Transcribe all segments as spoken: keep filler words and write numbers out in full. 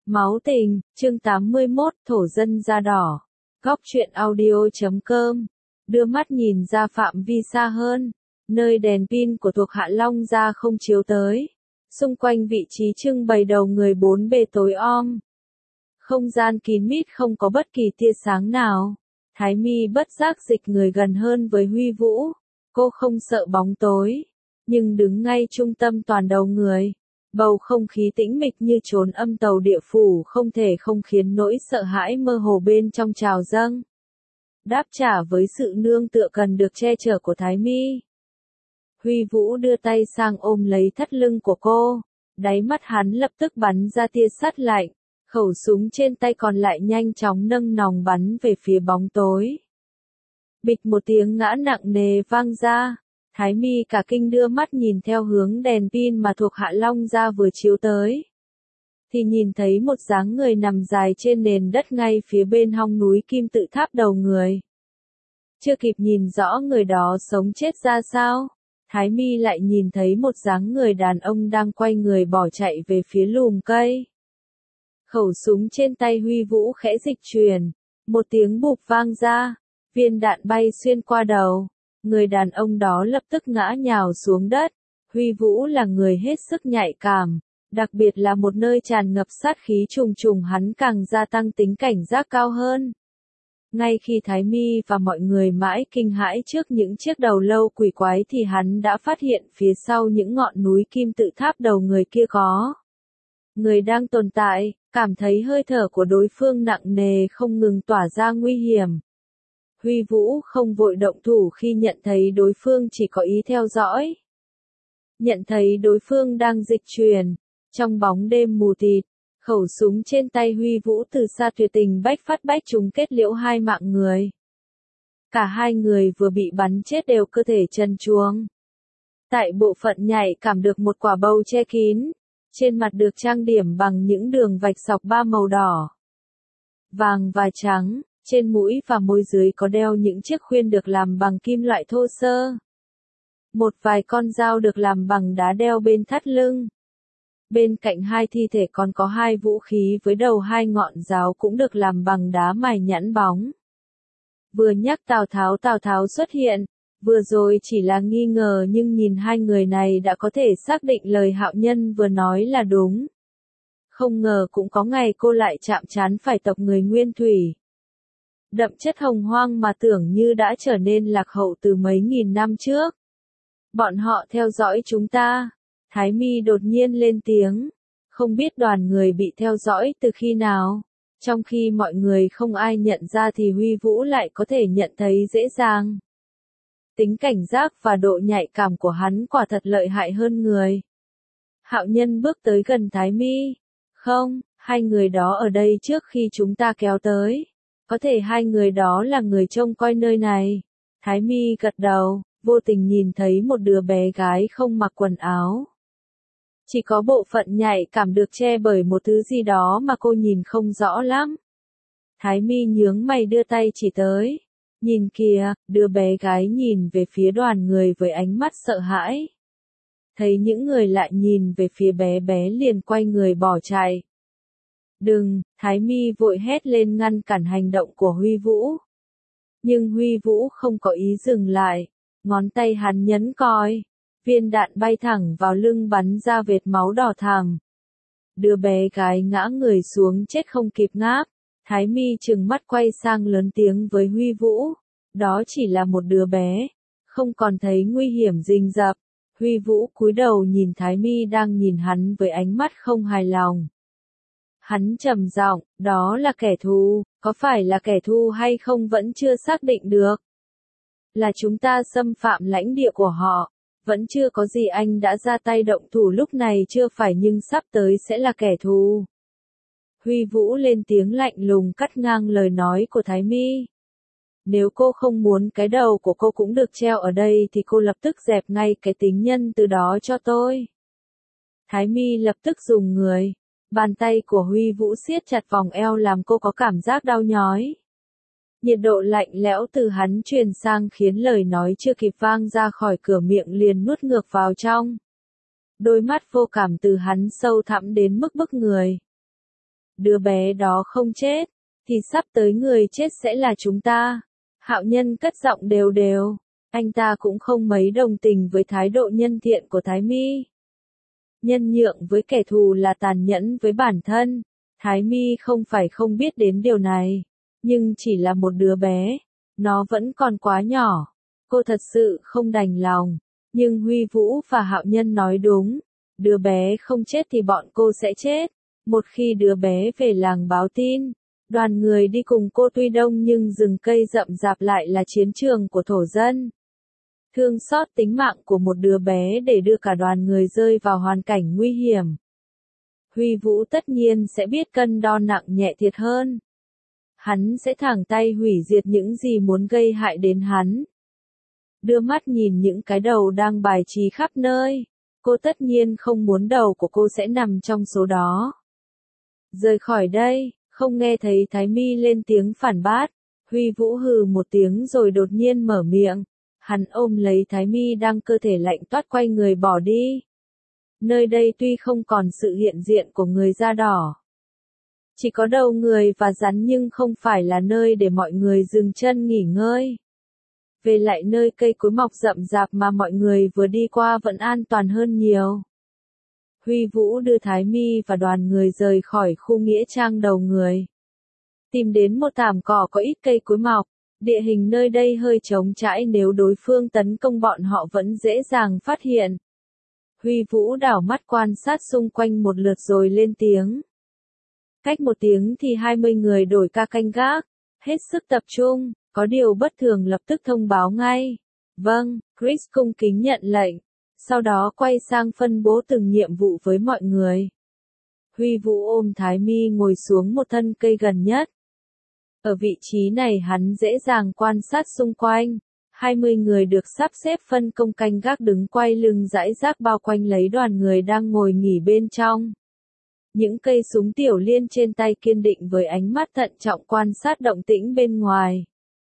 Máu tình, chương tám mươi mốt, thổ dân da đỏ. Góc truyện audio chấm com. Đưa mắt nhìn ra phạm vi xa hơn, nơi đèn pin của thuộc Hạ Long gia không chiếu tới. Xung quanh vị trí trưng bày đầu người bốn bề tối om. Không gian kín mít không có bất kỳ tia sáng nào. Thái Mi bất giác dịch người gần hơn với Huy Vũ. Cô không sợ bóng tối, nhưng đứng ngay trung tâm toàn đầu người. Bầu không khí tĩnh mịch như chốn âm tàu địa phủ không thể không khiến nỗi sợ hãi mơ hồ bên trong trào dâng. Đáp trả với sự nương tựa cần được che chở của Thái Mi. Huy Vũ đưa tay sang ôm lấy thắt lưng của cô, đáy mắt hắn lập tức bắn ra tia sắt lạnh, khẩu súng trên tay còn lại nhanh chóng nâng nòng bắn về phía bóng tối. Bịch một tiếng ngã nặng nề vang ra. Thái Mi cả kinh đưa mắt nhìn theo hướng đèn pin mà thuộc Hạ Long gia vừa chiếu tới. Thì nhìn thấy một dáng người nằm dài trên nền đất ngay phía bên hông núi kim tự tháp đầu người. Chưa kịp nhìn rõ người đó sống chết ra sao, Thái Mi lại nhìn thấy một dáng người đàn ông đang quay người bỏ chạy về phía lùm cây. Khẩu súng trên tay Huy Vũ khẽ dịch chuyển, một tiếng bụp vang ra, viên đạn bay xuyên qua đầu. Người đàn ông đó lập tức ngã nhào xuống đất. Huy Vũ là người hết sức nhạy cảm, đặc biệt là một nơi tràn ngập sát khí trùng trùng hắn càng gia tăng tính cảnh giác cao hơn. Ngay khi Thái Mi và mọi người mãi kinh hãi trước những chiếc đầu lâu quỷ quái thì hắn đã phát hiện phía sau những ngọn núi kim tự tháp đầu người kia có người đang tồn tại, cảm thấy hơi thở của đối phương nặng nề không ngừng tỏa ra nguy hiểm. Huy Vũ không vội động thủ khi nhận thấy đối phương chỉ có ý theo dõi. Nhận thấy đối phương đang dịch chuyển, trong bóng đêm mù tịt, khẩu súng trên tay Huy Vũ từ xa tuyệt tình bách phát bách trúng kết liễu hai mạng người. Cả hai người vừa bị bắn chết đều cơ thể trần truồng. Tại bộ phận nhạy cảm được một quả bầu che kín, trên mặt được trang điểm bằng những đường vạch dọc ba màu đỏ, vàng và trắng. Trên mũi và môi dưới có đeo những chiếc khuyên được làm bằng kim loại thô sơ. Một vài con dao được làm bằng đá đeo bên thắt lưng. Bên cạnh hai thi thể còn có hai vũ khí với đầu hai ngọn giáo cũng được làm bằng đá mài nhẵn bóng. Vừa nhắc Tào Tháo Tào Tháo xuất hiện, vừa rồi chỉ là nghi ngờ nhưng nhìn hai người này đã có thể xác định lời Hạo Nhân vừa nói là đúng. Không ngờ cũng có ngày cô lại chạm trán phải tộc người Nguyên Thủy. Đậm chất hồng hoang mà tưởng như đã trở nên lạc hậu từ mấy nghìn năm trước. Bọn họ theo dõi chúng ta. Thái Mi đột nhiên lên tiếng. Không biết đoàn người bị theo dõi từ khi nào. Trong khi mọi người không ai nhận ra thì Huy Vũ lại có thể nhận thấy dễ dàng. Tính cảnh giác và độ nhạy cảm của hắn quả thật lợi hại hơn người. Hạo Nhân bước tới gần Thái Mi. Không, hai người đó ở đây trước khi chúng ta kéo tới. Có thể hai người đó là người trông coi nơi này. Thái Mi gật đầu, vô tình nhìn thấy một đứa bé gái không mặc quần áo. Chỉ có bộ phận nhạy cảm được che bởi một thứ gì đó mà cô nhìn không rõ lắm. Thái Mi nhướng mày đưa tay chỉ tới. Nhìn kìa, đứa bé gái nhìn về phía đoàn người với ánh mắt sợ hãi. Thấy những người lại nhìn về phía bé bé liền quay người bỏ chạy. Đừng, Thái Mi vội hét lên ngăn cản hành động của Huy Vũ. Nhưng Huy Vũ không có ý dừng lại, ngón tay hắn nhấn còi, viên đạn bay thẳng vào lưng bắn ra vệt máu đỏ thẳm. Đứa bé gái ngã người xuống chết không kịp ngáp, Thái Mi trừng mắt quay sang lớn tiếng với Huy Vũ, đó chỉ là một đứa bé, không còn thấy nguy hiểm rình rập. Huy Vũ cúi đầu nhìn Thái Mi đang nhìn hắn với ánh mắt không hài lòng. Hắn trầm giọng, đó là kẻ thù, có phải là kẻ thù hay không vẫn chưa xác định được. Là chúng ta xâm phạm lãnh địa của họ, vẫn chưa có gì anh đã ra tay động thủ lúc này chưa phải nhưng sắp tới sẽ là kẻ thù. Huy Vũ lên tiếng lạnh lùng cắt ngang lời nói của Thái Mi. Nếu cô không muốn cái đầu của cô cũng được treo ở đây thì cô lập tức dẹp ngay cái tính nhân từ đó cho tôi. Thái Mi lập tức dùng người. Bàn tay của Huy Vũ siết chặt vòng eo làm cô có cảm giác đau nhói. Nhiệt độ lạnh lẽo từ hắn truyền sang khiến lời nói chưa kịp vang ra khỏi cửa miệng liền nuốt ngược vào trong. Đôi mắt vô cảm từ hắn sâu thẳm đến mức bức người. đứa bé đó không chết, thì sắp tới người chết sẽ là chúng ta. Hạo Nhân cất giọng đều đều, anh ta cũng không mấy đồng tình với thái độ nhân thiện của Thái Mi. Nhân nhượng với kẻ thù là tàn nhẫn với bản thân. Thái Mi không phải không biết đến điều này, nhưng chỉ là một đứa bé, nó vẫn còn quá nhỏ. Cô thật sự không đành lòng, nhưng Huy Vũ và Hạo Nhân nói đúng, đứa bé không chết thì bọn cô sẽ chết. Một khi đứa bé về làng báo tin, đoàn người đi cùng cô tuy đông nhưng rừng cây rậm rạp lại là chiến trường của thổ dân. Thương xót tính mạng của một đứa bé để đưa cả đoàn người rơi vào hoàn cảnh nguy hiểm. Huy Vũ tất nhiên sẽ biết cân đo nặng nhẹ thiệt hơn. Hắn sẽ thẳng tay hủy diệt những gì muốn gây hại đến hắn. Đưa mắt nhìn những cái đầu đang bài trí khắp nơi, cô tất nhiên không muốn đầu của cô sẽ nằm trong số đó. Rời khỏi đây, không nghe thấy Thái Mi lên tiếng phản bác, Huy Vũ hừ một tiếng rồi đột nhiên mở miệng. Hắn ôm lấy Thái Mi đang cơ thể lạnh toát quay người bỏ đi. Nơi đây tuy không còn sự hiện diện của người da đỏ, chỉ có đầu người và rắn, nhưng không phải là nơi để mọi người dừng chân nghỉ ngơi. Về lại nơi cây cối mọc rậm rạp mà mọi người vừa đi qua vẫn an toàn hơn nhiều. Huy Vũ đưa Thái Mi và đoàn người rời khỏi khu nghĩa trang đầu người. Tìm đến một thảm cỏ có ít cây cối mọc, địa hình nơi đây hơi trống trải, nếu đối phương tấn công bọn họ vẫn dễ dàng phát hiện. Huy Vũ đảo mắt quan sát xung quanh một lượt rồi lên tiếng. Cách một tiếng thì hai mươi người đổi ca canh gác, hết sức tập trung, có điều bất thường lập tức thông báo ngay. Vâng, Chris cung kính nhận lệnh, sau đó quay sang phân bố từng nhiệm vụ với mọi người. Huy Vũ ôm Thái Mi ngồi xuống một thân cây gần nhất. Ở vị trí này hắn dễ dàng quan sát xung quanh. hai mươi người được sắp xếp phân công canh gác đứng quay lưng rải rác bao quanh lấy đoàn người đang ngồi nghỉ bên trong. Những cây súng tiểu liên trên tay kiên định với ánh mắt thận trọng quan sát động tĩnh bên ngoài.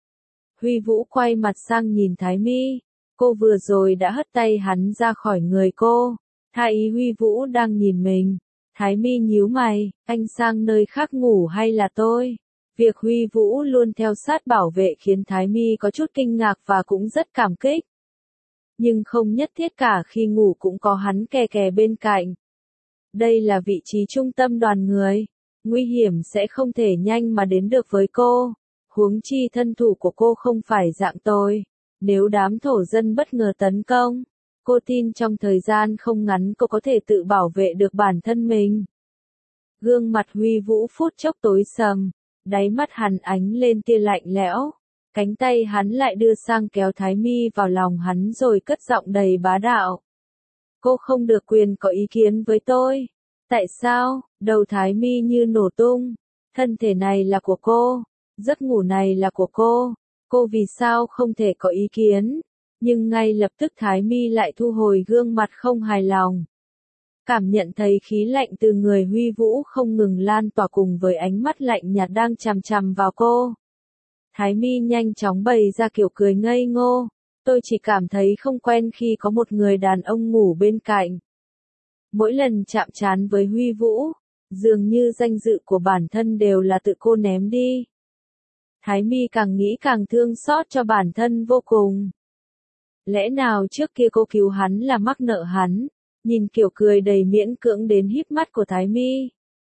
Huy Vũ quay mặt sang nhìn Thái Mi. Cô vừa rồi đã hất tay hắn ra khỏi người cô. Tha ý Huy Vũ đang nhìn mình. Thái Mi nhíu mày, anh sang nơi khác ngủ hay là tôi? Việc Huy Vũ luôn theo sát bảo vệ khiến Thái Mi có chút kinh ngạc và cũng rất cảm kích. Nhưng không nhất thiết cả khi ngủ cũng có hắn kè kè bên cạnh. Đây là vị trí trung tâm đoàn người. Nguy hiểm sẽ không thể nhanh mà đến được với cô. Huống chi thân thủ của cô không phải dạng tôi. Nếu đám thổ dân bất ngờ tấn công, cô tin trong thời gian không ngắn cô có thể tự bảo vệ được bản thân mình. Gương mặt Huy Vũ phút chốc tối sầm. Đáy mắt hắn ánh lên tia lạnh lẽo, cánh tay hắn lại đưa sang kéo Thái Mi vào lòng hắn rồi cất giọng đầy bá đạo. Cô không được quyền có ý kiến với tôi. Tại sao? Đầu Thái Mi như nổ tung. Thân thể này là của cô, giấc ngủ này là của cô, cô vì sao không thể có ý kiến? Nhưng ngay lập tức Thái Mi lại thu hồi gương mặt không hài lòng. Cảm nhận thấy khí lạnh từ người Huy Vũ không ngừng lan tỏa cùng với ánh mắt lạnh nhạt đang chằm chằm vào cô. Thái Mi nhanh chóng bày ra kiểu cười ngây ngô. Tôi chỉ cảm thấy không quen khi có một người đàn ông ngủ bên cạnh. Mỗi lần chạm trán với Huy Vũ, dường như danh dự của bản thân đều là tự cô ném đi. Thái Mi càng nghĩ càng thương xót cho bản thân vô cùng. Lẽ nào trước kia cô cứu hắn là mắc nợ hắn? Nhìn kiểu cười đầy miễn cưỡng đến híp mắt của Thái Mi,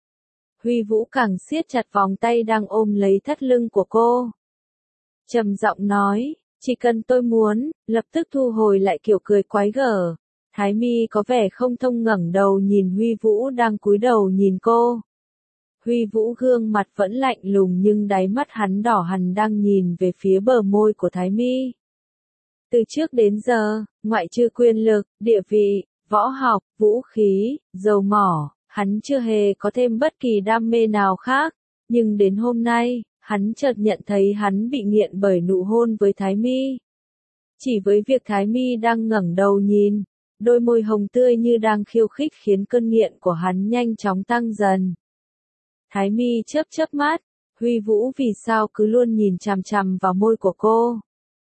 Huy Vũ càng siết chặt vòng tay đang ôm lấy thắt lưng của cô. Trầm giọng nói, chỉ cần tôi muốn, lập tức thu hồi lại kiểu cười quái gở. Thái Mi có vẻ không thông ngẩng đầu nhìn Huy Vũ đang cúi đầu nhìn cô. Huy Vũ gương mặt vẫn lạnh lùng nhưng đáy mắt hắn đỏ hằn đang nhìn về phía bờ môi của Thái Mi. Từ trước đến giờ, ngoại trừ quyền lực, địa vị, võ học, vũ khí, dầu mỏ, hắn chưa hề có thêm bất kỳ đam mê nào khác, nhưng đến hôm nay, hắn chợt nhận thấy hắn bị nghiện bởi nụ hôn với Thái Mi. Chỉ với việc Thái Mi đang ngẩng đầu nhìn, đôi môi hồng tươi như đang khiêu khích khiến cơn nghiện của hắn nhanh chóng tăng dần. Thái Mi chớp chớp mắt, Huy Vũ vì sao cứ luôn nhìn chằm chằm vào môi của cô?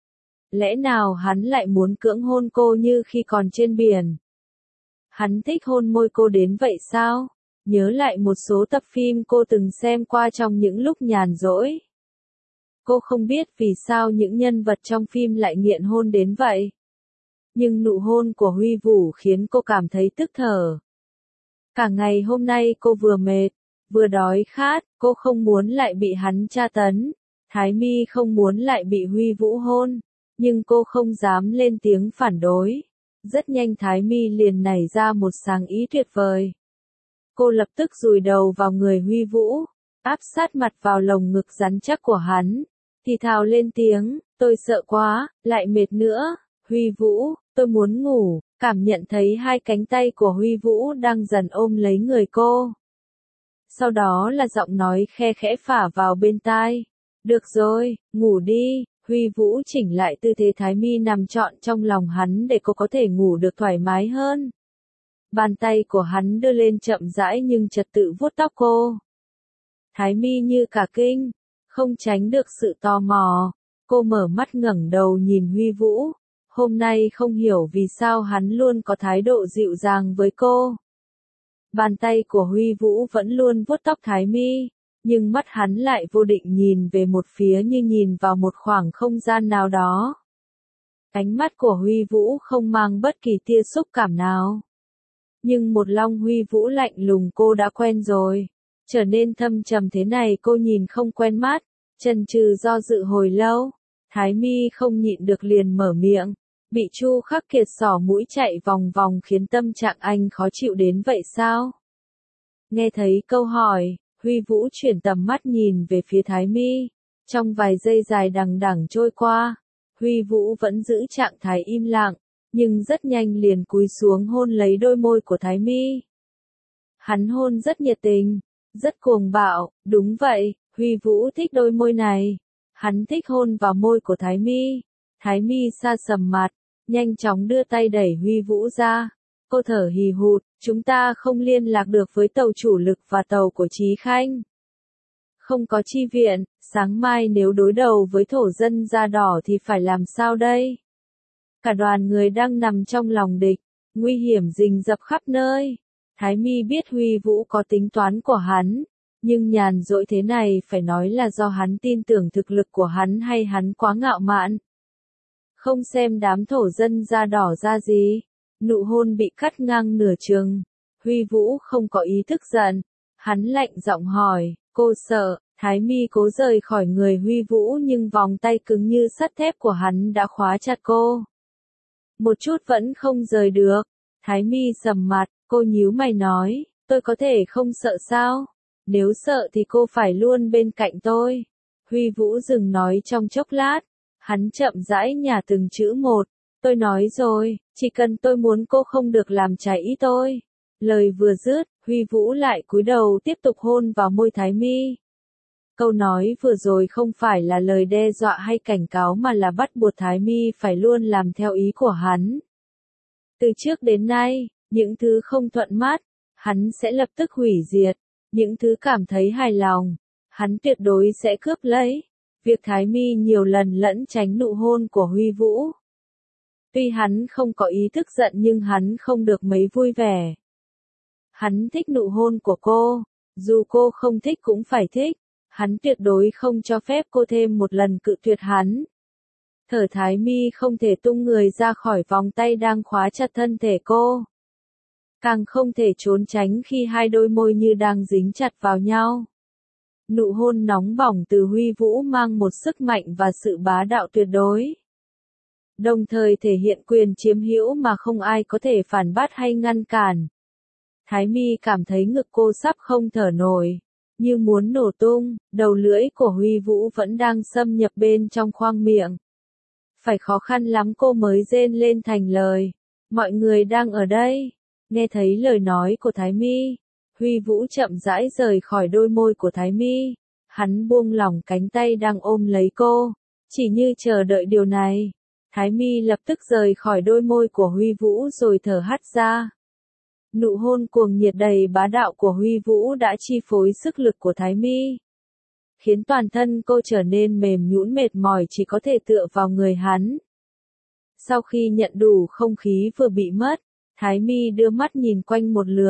Lẽ nào hắn lại muốn cưỡng hôn cô như khi còn trên biển? Hắn thích hôn môi cô đến vậy sao? nhớ lại một số tập phim cô từng xem qua trong những lúc nhàn rỗi. Cô không biết vì sao những nhân vật trong phim lại nghiện hôn đến vậy. Nhưng nụ hôn của Huy Vũ khiến cô cảm thấy tức thở. Cả ngày hôm nay cô vừa mệt, vừa đói khát, cô không muốn lại bị hắn tra tấn. Thái My không muốn lại bị Huy Vũ hôn, nhưng cô không dám lên tiếng phản đối. Rất nhanh Thái My liền nảy ra một sáng ý tuyệt vời. Cô lập tức dùi đầu vào người Huy Vũ, áp sát mặt vào lồng ngực rắn chắc của hắn, thì thào lên tiếng, tôi sợ quá, lại mệt nữa, Huy Vũ, tôi muốn ngủ, cảm nhận thấy hai cánh tay của Huy Vũ đang dần ôm lấy người cô. Sau đó là giọng nói khe khẽ phả vào bên tai, được rồi, ngủ đi. Huy Vũ chỉnh lại tư thế Thái My nằm trọn trong lòng hắn để cô có thể ngủ được thoải mái hơn. Bàn tay của hắn đưa lên chậm rãi nhưng trật tự vuốt tóc cô. Thái My như cả kinh, không tránh được sự tò mò. Cô mở mắt ngẩng đầu nhìn Huy Vũ. Hôm nay không hiểu vì sao hắn luôn có thái độ dịu dàng với cô. Bàn tay của Huy Vũ vẫn luôn vuốt tóc Thái My. Nhưng mắt hắn lại vô định nhìn về một phía như nhìn vào một khoảng không gian nào đó. Ánh mắt của Huy Vũ không mang bất kỳ tia xúc cảm nào. Nhưng một Long Huy Vũ lạnh lùng cô đã quen rồi. Trở nên thâm trầm thế này cô nhìn không quen mắt, chần chừ do dự hồi lâu. Thái My không nhịn được liền mở miệng. Bị Chu Khắc Kiệt xỏ mũi chạy vòng vòng khiến tâm trạng anh khó chịu đến vậy sao? Nghe thấy câu hỏi, Huy Vũ chuyển tầm mắt nhìn về phía Thái My. Trong vài giây dài đằng đẵng trôi qua, Huy Vũ vẫn giữ trạng thái im lặng, nhưng rất nhanh liền cúi xuống hôn lấy đôi môi của Thái My. Hắn hôn rất nhiệt tình, rất cuồng bạo, đúng vậy, Huy Vũ thích đôi môi này. Hắn thích hôn vào môi của Thái My. Thái My sa sầm mặt, nhanh chóng đưa tay đẩy Huy Vũ ra. Cô thở hì hụt, chúng ta không liên lạc được với tàu chủ lực và tàu của Chí Khanh. Không có chi viện, sáng mai nếu đối đầu với thổ dân da đỏ thì phải làm sao đây? Cả đoàn người đang nằm trong lòng địch, nguy hiểm rình rập khắp nơi. Thái My biết Huy Vũ có tính toán của hắn, nhưng nhàn rỗi thế này phải nói là do hắn tin tưởng thực lực của hắn hay hắn quá ngạo mạn. Không xem đám thổ dân da đỏ ra gì. Nụ hôn bị cắt ngang nửa chừng. Huy Vũ không có ý thức giận. Hắn lạnh giọng hỏi, cô sợ. Thái My cố rời khỏi người Huy Vũ nhưng vòng tay cứng như sắt thép của hắn đã khóa chặt cô. Một chút vẫn không rời được. Thái My sầm mặt, cô nhíu mày nói, tôi có thể không sợ sao? Nếu sợ thì cô phải luôn bên cạnh tôi. Huy Vũ dừng nói trong chốc lát. Hắn chậm rãi nhả từng chữ một. Tôi nói rồi, chỉ cần tôi muốn cô không được làm trái ý tôi. Lời vừa dứt, Huy Vũ lại cúi đầu tiếp tục hôn vào môi Thái My. Câu nói vừa rồi không phải là lời đe dọa hay cảnh cáo mà là bắt buộc Thái My phải luôn làm theo ý của hắn. Từ trước đến nay, những thứ không thuận mắt, hắn sẽ lập tức hủy diệt. Những thứ cảm thấy hài lòng, hắn tuyệt đối sẽ cướp lấy. Việc Thái My nhiều lần lẫn tránh nụ hôn của Huy Vũ. Tuy hắn không có ý thức giận nhưng hắn không được mấy vui vẻ. Hắn thích nụ hôn của cô, dù cô không thích cũng phải thích. Hắn tuyệt đối không cho phép cô thêm một lần cự tuyệt hắn. Thở Thái My không thể tung người ra khỏi vòng tay đang khóa chặt thân thể cô. Càng không thể trốn tránh khi hai đôi môi như đang dính chặt vào nhau. Nụ hôn nóng bỏng từ Huy Vũ mang một sức mạnh và sự bá đạo tuyệt đối. Đồng thời thể hiện quyền chiếm hữu mà không ai có thể phản bác hay ngăn cản. Thái My cảm thấy ngực cô sắp không thở nổi, như muốn nổ tung, đầu lưỡi của Huy Vũ vẫn đang xâm nhập bên trong khoang miệng. Phải khó khăn lắm cô mới rên lên thành lời. Mọi người đang ở đây. Nghe thấy lời nói của Thái My, Huy Vũ chậm rãi rời khỏi đôi môi của Thái My. Hắn buông lỏng cánh tay đang ôm lấy cô, chỉ như chờ đợi điều này. Thái My lập tức rời khỏi đôi môi của Huy Vũ rồi thở hắt ra. Nụ hôn cuồng nhiệt đầy bá đạo của Huy Vũ đã chi phối sức lực của Thái My, khiến toàn thân cô trở nên mềm nhũn mệt mỏi chỉ có thể tựa vào người hắn. Sau khi nhận đủ không khí vừa bị mất, Thái My đưa mắt nhìn quanh một lượt,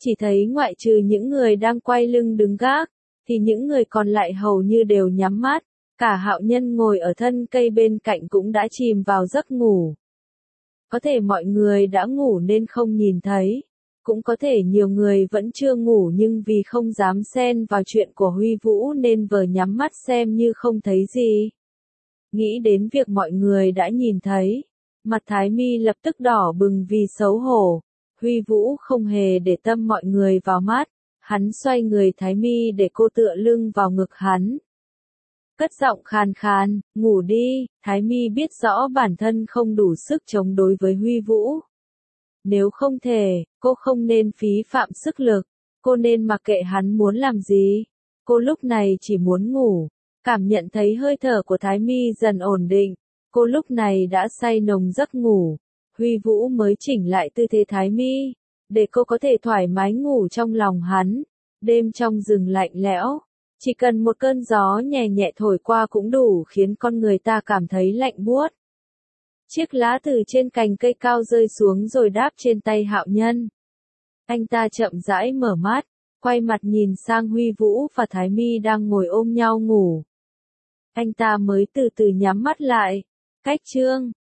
Chỉ thấy ngoại trừ những người đang quay lưng đứng gác, thì những người còn lại hầu như đều nhắm mắt, cả Hạo Nhân ngồi ở thân cây bên cạnh cũng đã chìm vào giấc ngủ. Có thể mọi người đã ngủ nên không nhìn thấy, cũng có thể nhiều người vẫn chưa ngủ nhưng vì không dám xen vào chuyện của Huy Vũ nên vờ nhắm mắt xem như không thấy gì. Nghĩ đến việc mọi người đã nhìn thấy, mặt Thái Mi lập tức đỏ bừng vì xấu hổ. Huy Vũ không hề để tâm mọi người vào mắt, hắn xoay người Thái Mi để cô tựa lưng vào ngực hắn. Cất giọng khàn khàn, ngủ đi. Thái Mi biết rõ bản thân không đủ sức chống đối với Huy Vũ. Nếu không thể, cô không nên phí phạm sức lực, cô nên mặc kệ hắn muốn làm gì. Cô lúc này chỉ muốn ngủ, cảm nhận thấy hơi thở của Thái Mi dần ổn định, cô lúc này đã say nồng giấc ngủ. Huy Vũ mới chỉnh lại tư thế Thái Mi, để cô có thể thoải mái ngủ trong lòng hắn. Đêm trong rừng lạnh lẽo, chỉ cần một cơn gió nhẹ nhẹ thổi qua cũng đủ khiến con người ta cảm thấy lạnh buốt. Chiếc lá từ trên cành cây cao rơi xuống rồi đáp trên tay Hạo Nhân. Anh ta chậm rãi mở mắt, quay mặt nhìn sang Huy Vũ và Thái Mi đang ngồi ôm nhau ngủ. Anh ta mới từ từ nhắm mắt lại. Cách chương